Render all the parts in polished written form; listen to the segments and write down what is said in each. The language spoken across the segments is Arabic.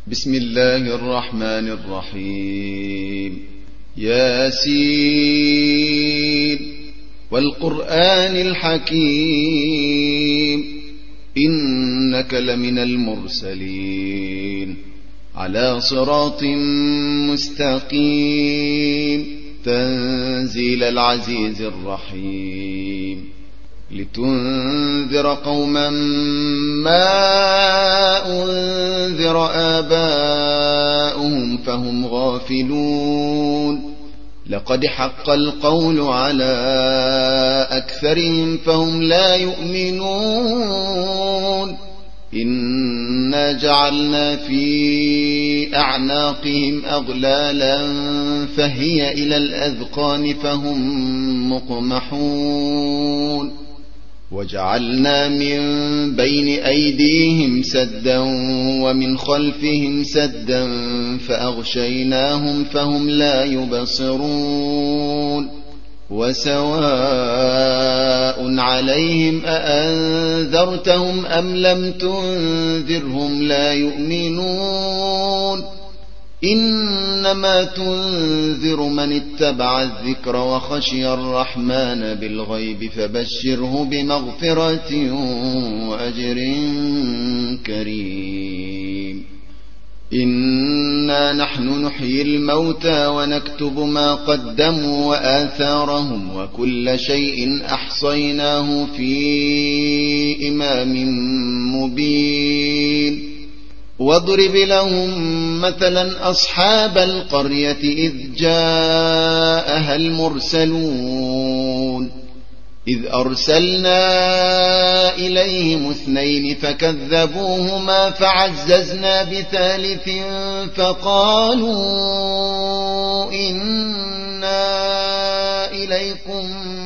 بسم الله الرحمن الرحيم. ياسين والقرآن الحكيم إنك لمن المرسلين على صراط مستقيم تنزيل العزيز الرحيم لتنذر قوما ما أنذر آباؤهم فهم غافلون لقد حق القول على أكثرهم فهم لا يؤمنون إنا جعلنا في أعناقهم أغلالا فهي إلى الأذقان فهم مقمحون وجعلنا من بين أيديهم سدا ومن خلفهم سدا فأغشيناهم فهم لا يبصرون وسواء عليهم أأنذرتهم أم لم تنذرهم لا يؤمنون إنما تنذر من اتبع الذكر وخشي الرحمن بالغيب فبشره بمغفرة وأجر كريم. إنا نحن نحيي الموتى ونكتب ما قدموا وآثارهم وكل شيء أحصيناه في إمام مبين واضرب لهم مثلا أصحاب القرية إذ جاءها المرسلون إذ أرسلنا إليهم 2 فكذبوهما فعززنا بثالث فقالوا إنا إليكم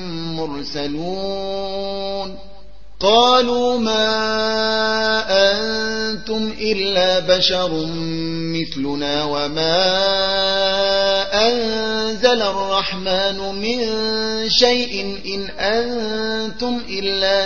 مرسلون قالوا ما أنتم إلا بشر مثلنا وما أنزل الرحمن من شيء إن أنتم إلا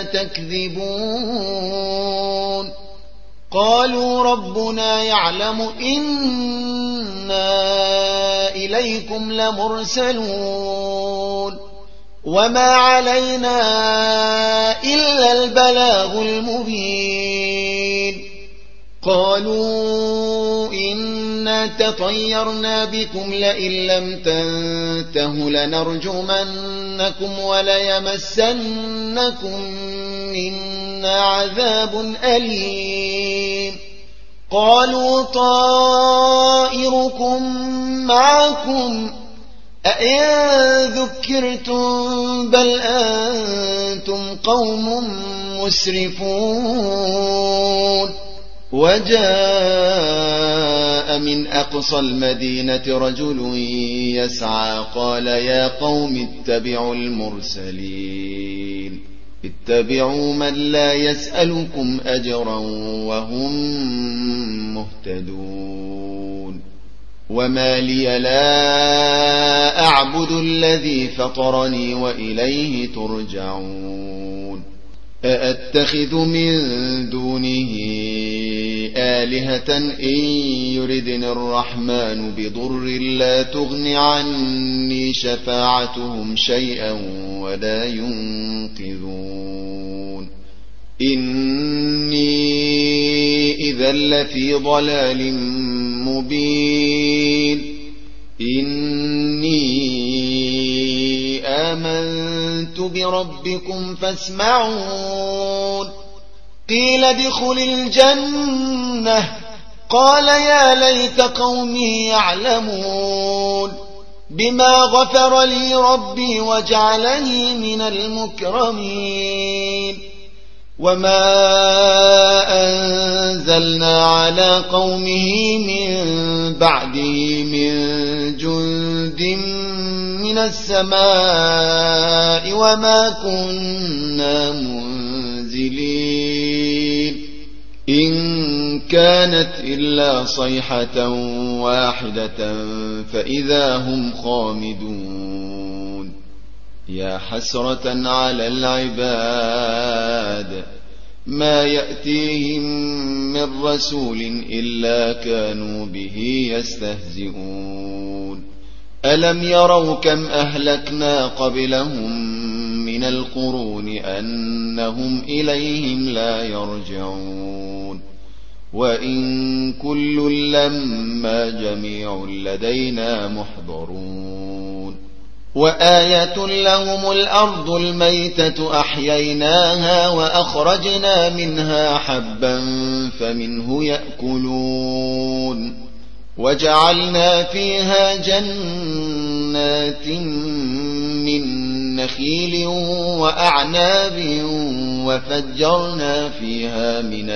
تكذبون قالوا ربنا يعلم إنا إليكم لمرسلون وما علينا إلا البلاغ المبين قالوا إنا تطيرنا بكم لئن لم تنتهوا لنرجمنكم وليمسنكم منا عذاب أليم قالوا طائركم معكم أئن ذكرتم بل أنتم قوم مسرفون وجاء من أقصى المدينة رجل يسعى قال يا قوم اتبعوا المرسلين اتبعوا من لا يسألكم أجرا وهم مهتدون وما لي لا أعبد الذي فطرني وإليه ترجعون أأتخذ من دونه آلهة إن يردني الرحمن بضر لا تغن عني شفاعتهم شيئا ولا ينقذون إني إذا لفي ضلال مبين إني آمنت بربكم فاسمعون قيل ادخل الجنة قال يا ليت قومي يعلمون بما غفر لي ربي وجعلني من المكرمين وما أنزلنا على قومه من بعده من جند من السماء وما كنا منزلين إن كانت إلا صيحة واحدة فإذا هم خامدون يا حسرة على العباد ما يأتيهم من رسول إلا كانوا به يستهزئون ألم يروا كم أهلكنا قبلهم من القرون أنهم إليهم لا يرجعون وإن كل لما جميع لدينا محضرون وآية لهم الأرض الميتة أحييناها وأخرجنا منها حبا فمنه يأكلون وجعلنا فيها جنات من نخيل وأعناب وفجرنا فيها من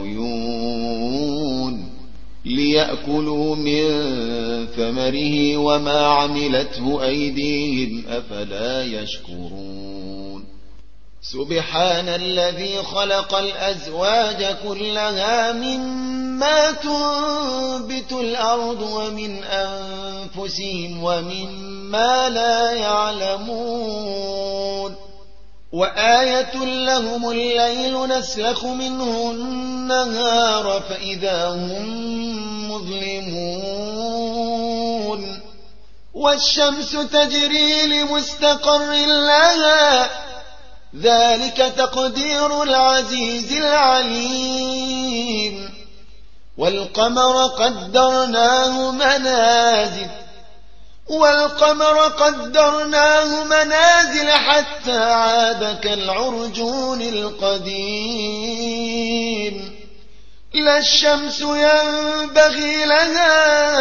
العيون ليأكلوا من ثمره وما عملته أيديهم أفلا يشكرون سبحان الذي خلق الأزواج كلها مما تنبت الأرض ومن أنفسهم ومما لا يعلمون وآية لهم الليل نسلخ منه النهار فإذا هم مظلمون والشمس تجري لمستقر لها ذلك تقدير العزيز العليم والقمر قدرناه منازل حتى عاد كالعرجون القديم لا الشمس ينبغي لها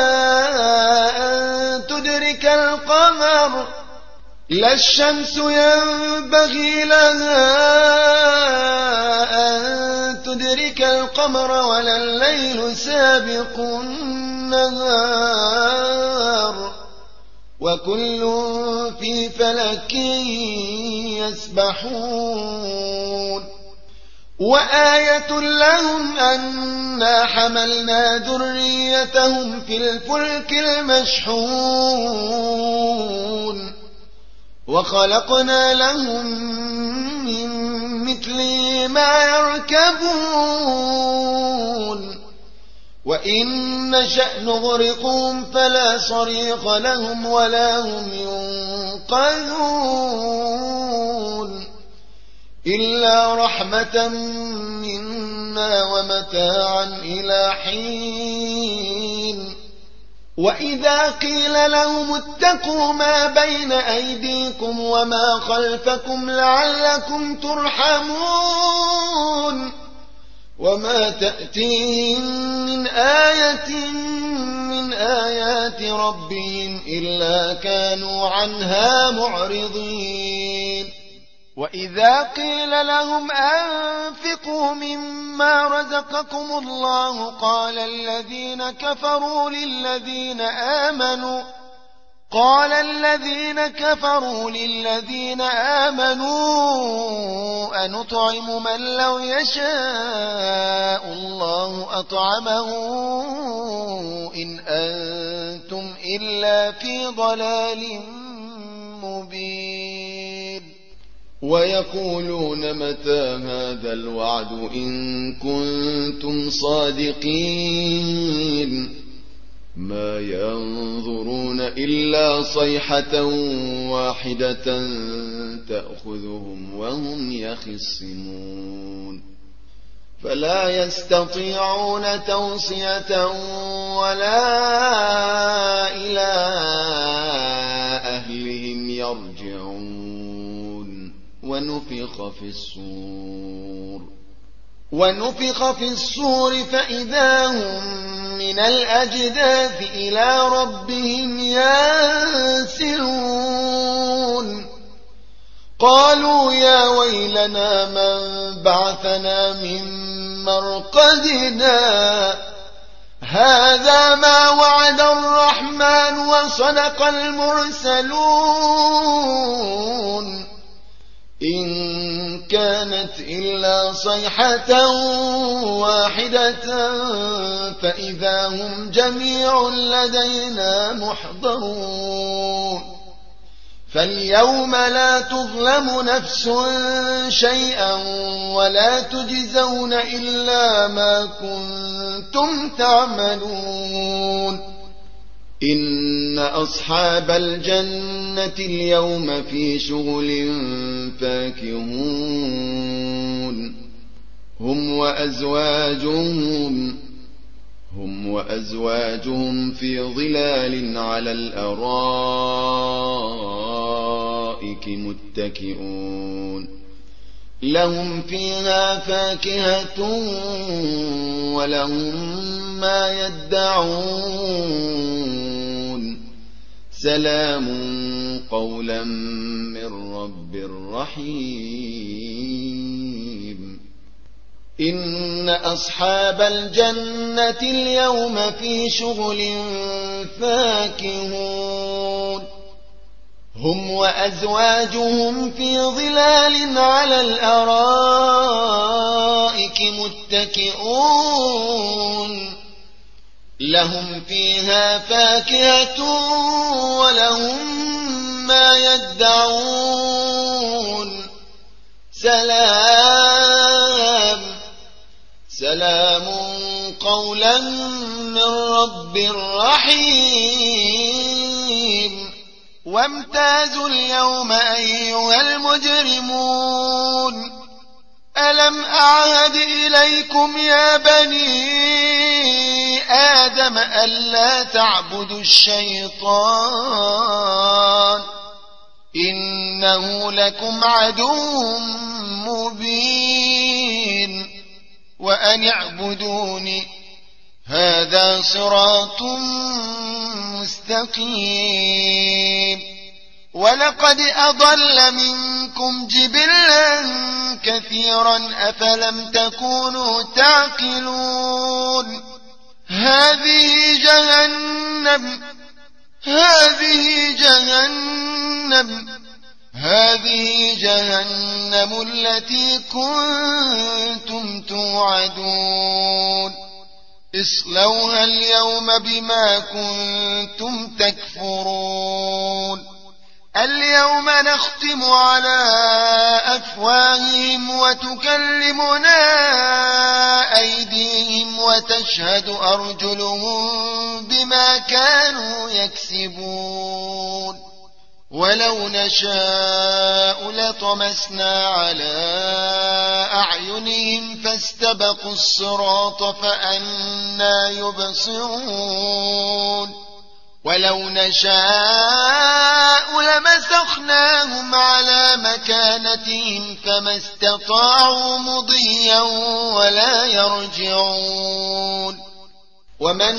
أن تدرك القمر ولا الليل سابق النهار وكل في فلك يسبحون وآية لهم أنا حملنا ذريتهم في الفلك المشحون وخلقنا لهم من مثله ما يركبون وإن نشأ نغرقهم فلا صريخ لهم ولا هم ينقذون إلا رحمة منا ومتاعا إلى حين وإذا قيل لهم اتقوا ما بين أيديكم وما خلفكم لعلكم ترحمون وما تأتيهم من آية من آيات ربهم إلا كانوا عنها معرضين وإذا قيل لهم أنفقوا مما رزقكم الله قال الذين كفروا للذين آمنوا أنطعم من لو يشاء الله أطعمه إن أنتم إلا في ضلال مبين ويقولون متى هذا الوعد إن كنتم صادقين ما ينظرون إلا صيحة واحدة تأخذهم وهم يخصمون فلا يستطيعون توصية ولا إلى أهلهم يرجعون ونفخ في الصور فإذا هم من الأجداث إلى ربهم ينسلون قالوا يا ويلنا من بعثنا من مرقدنا هذا ما وعد الرحمن وصدق المرسلون إن كانت إلا صيحة واحدة فإذا هم جميع لدينا محضرون فاليوم لا تظلم نفس شيئا ولا تجزون إلا ما كنتم تعملون إن أصحاب الجنة اليوم في شغل فاكهون هم وأزواجهم في ظلال على الأرائك متكئون لهم فيها فاكهة ولهم ما يدعون سلام قولا من رب رحيم إن أصحاب الجنة اليوم في شغل فاكهون هم وأزواجهم في ظلال على الأرائك متكئون لهم فيها فاكهة ولهم ما يدعون سلام قولا من رب رحيم وامتازوا اليوم أيها المجرمون ألم أعهد إليكم يا بني آدم ألا تعبدوا الشيطان إنه لكم عدو مبين وأن اعبدوني هذا صراط مستقيم ولقد أضل منكم جبلا كثيرا أفلم تكونوا تعقلون هذه جهنم التي كنتم توعدون اصلوها اليوم بما كنتم تكفرون اليوم نختم على أفواههم وتكلمنا أيديهم وتشهد أرجلهم بما كانوا يكسبون ولو نشاء لطمسنا على أعينهم فاستبقوا الصراط فأنى يبصرون ولو نشاء لمسخناهم على مكانتهم فما استطاعوا مضيا ولا يرجعون ومن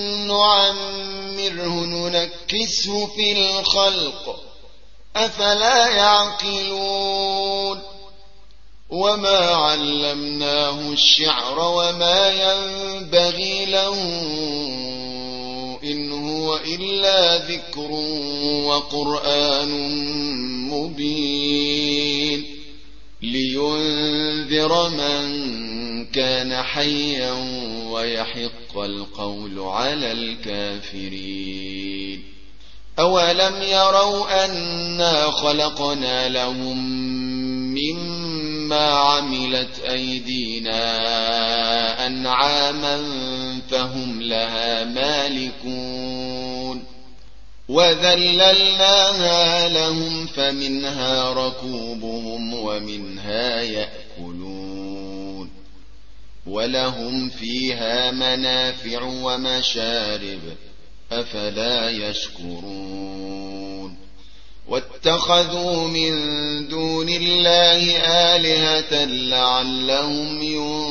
نعمره ننكسه في الخلق أفلا يعقلون وما علمناه الشعر وما ينبغي له إن هو إلا ذكر وقرآن مبين لينذر من كان حيا ويحق القول على الكافرين أولم يروا أنا خلقنا لهم مما عملت أيدينا أنعاما فهم لها مالكون وذللناها لهم فمنها ركوبهم ومنها يأكلون ولهم فيها منافع ومشارب أفلا يشكرون واتخذوا من دون الله آلهة لعلهم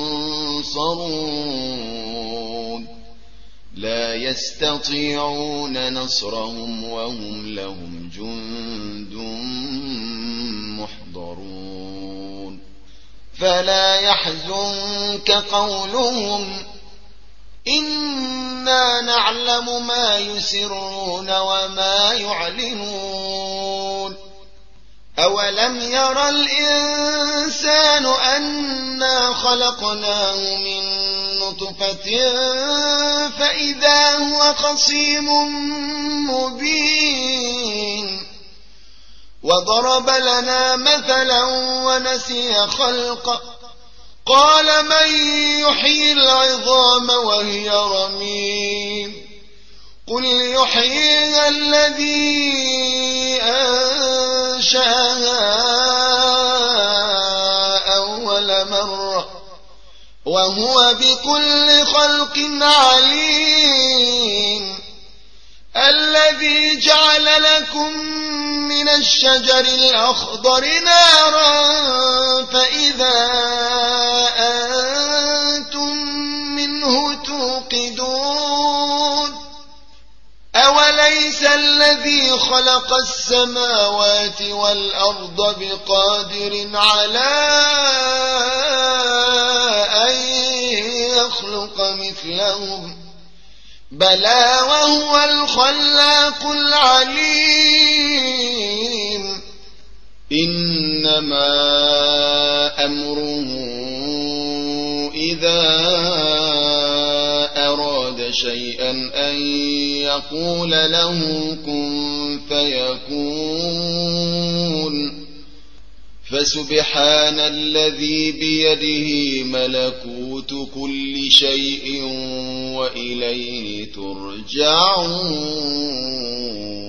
ينصرون لا يستطيعون نصرهم وهم لهم جند محضرون فلا يحزنك قولهم إنا نعلم ما يسرون وما يعلنون أولم ير الإنسان أنا خلقناه من نطفة فإذا هو خصيم مبين وضرب لنا مثلا ونسي خلقه قال من يحيي العظام وهي رميم قل يحييها الذي أنشأها أول مرة وهو بكل خلق عليم الذي جعل لكم من الشجر الأخضر نارا فإذا أنتم منه توقدون أوليس الذي خلق السماوات والأرض بقادر على أن يخلق مثلهم بلى وهو الخلاق العليم إنما أمره إذا أراد شيئا أن يقول له كن فيكون فسبحان الذي بيده ملكوت كل شيء وإليه ترجعون